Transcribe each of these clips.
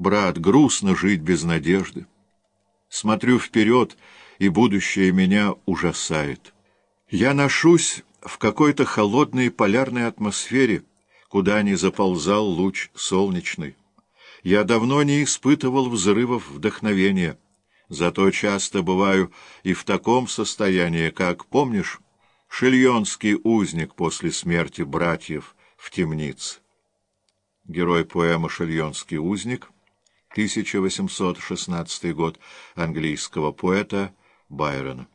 Брат, грустно жить без надежды. Смотрю вперед, и будущее меня ужасает. Я ношусь в какой-то холодной полярной атмосфере, куда не заползал луч солнечный. Я давно не испытывал взрывов вдохновения, зато часто бываю и в таком состоянии, как, помнишь, шильонский узник после смерти братьев в темнице. Герой поэмы «Шильонский узник», 1816 год, английского поэта Байрона.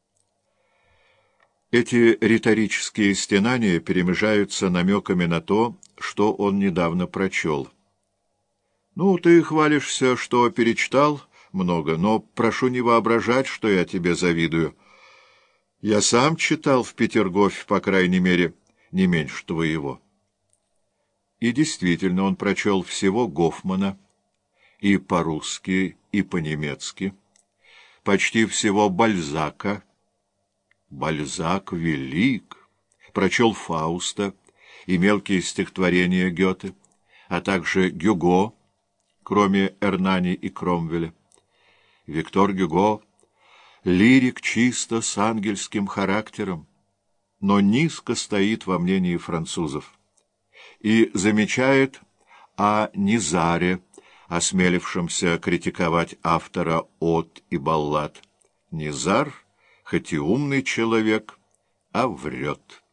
Эти риторические стенания перемежаются намеками на то, что он недавно прочел. «Ну, ты хвалишься, что перечитал много, но прошу не воображать, что я тебе завидую. Я сам читал в Петергофе, по крайней мере, не меньше твоего». И действительно, он прочел всего Гофмана, и по-русски, и по-немецки, почти всего Бальзака. Бальзак велик, прочел Фауста и мелкие стихотворения Гёте, а также Гюго, кроме Эрнани и Кромвеля. Виктор Гюго — лирик чисто с ангельским характером, но низко стоит во мнении французов, и замечает о Низаре, осмелившемся критиковать автора «От» и «Баллад». Низар, хоть и умный человек, а врет.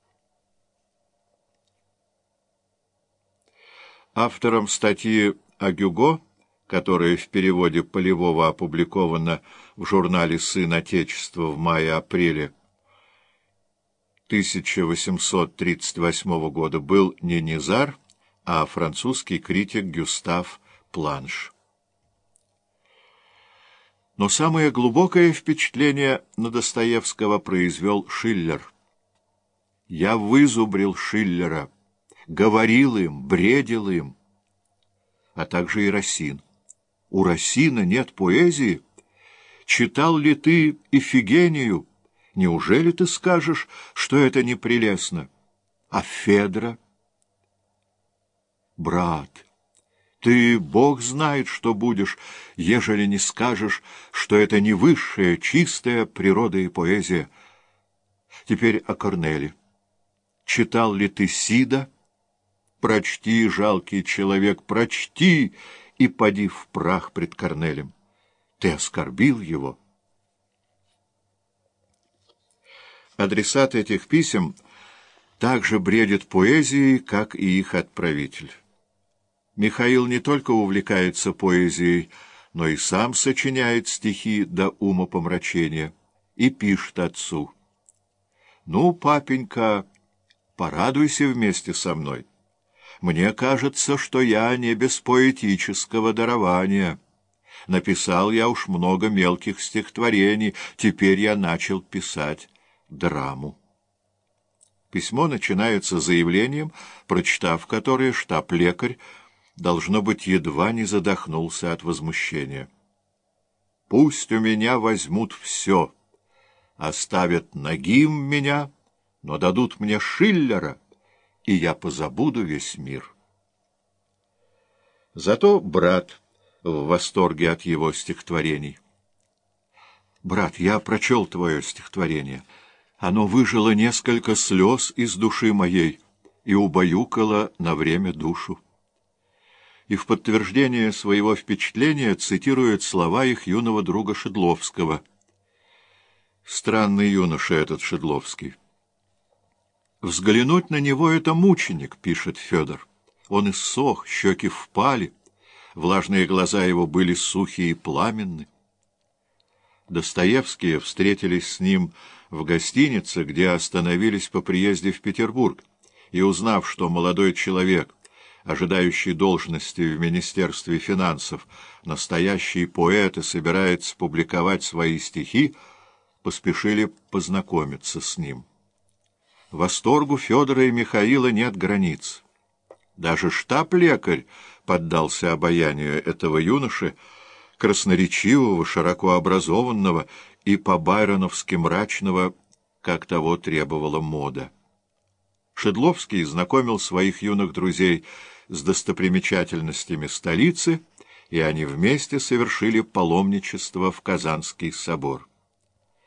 Автором статьи о Гюго, которая в переводе Полевого опубликована в журнале «Сын Отечества» в мае-апреле 1838 года, был не Низар, а французский критик Гюстав Планш. Но самое глубокое впечатление на Достоевского произвел Шиллер. Я вызубрил Шиллера, говорил им, бредил им, а также и Расин. У Расина нет поэзии. Читал ли ты Ифигению? Неужели ты скажешь, что это не прелестно? А Федра? Брат, ты, Бог знает, что будешь, ежели не скажешь, что это не высшая, чистая природа и поэзия. Теперь о Корнеле. Читал ли ты Сида? Прочти, жалкий человек, прочти, и поди в прах пред Корнелем. Ты оскорбил его. Адресат этих писем также бредит поэзией, как и их отправитель. Михаил не только увлекается поэзией, но и сам сочиняет стихи до умопомрачения и пишет отцу: «Ну, папенька, порадуйся вместе со мной. Мне кажется, что я не без поэтического дарования. Написал я уж много мелких стихотворений, теперь я начал писать драму». Письмо начинается заявлением, прочитав которое штаб-лекарь, должно быть, едва не задохнулся от возмущения. «Пусть у меня возьмут все, оставят Нагим меня, но дадут мне Шиллера, и я позабуду весь мир». Зато брат в восторге от его стихотворений. «Брат, я прочел твое стихотворение. Оно выжило несколько слез из души моей и убаюкало на время душу». И в подтверждение своего впечатления цитирует слова их юного друга Шедловского. Странный юноша этот Шедловский. «Взглянуть на него — это мученик», — пишет Федор. Он иссох, щеки впали, влажные глаза его были сухие и пламенны. Достоевские встретились с ним в гостинице, где остановились по приезде в Петербург, и, узнав, что молодой человек, ожидающий должности в Министерстве финансов, настоящий поэт и собирается публиковать свои стихи, поспешили познакомиться с ним. Восторгу Федора и Михаила нет границ. Даже штаб-лекарь поддался обаянию этого юноши, красноречивого, широко образованного и по-байроновски мрачного, как того требовала мода. Шедловский знакомил своих юных друзей с достопримечательностями столицы и они вместе совершили паломничество в Казанский собор.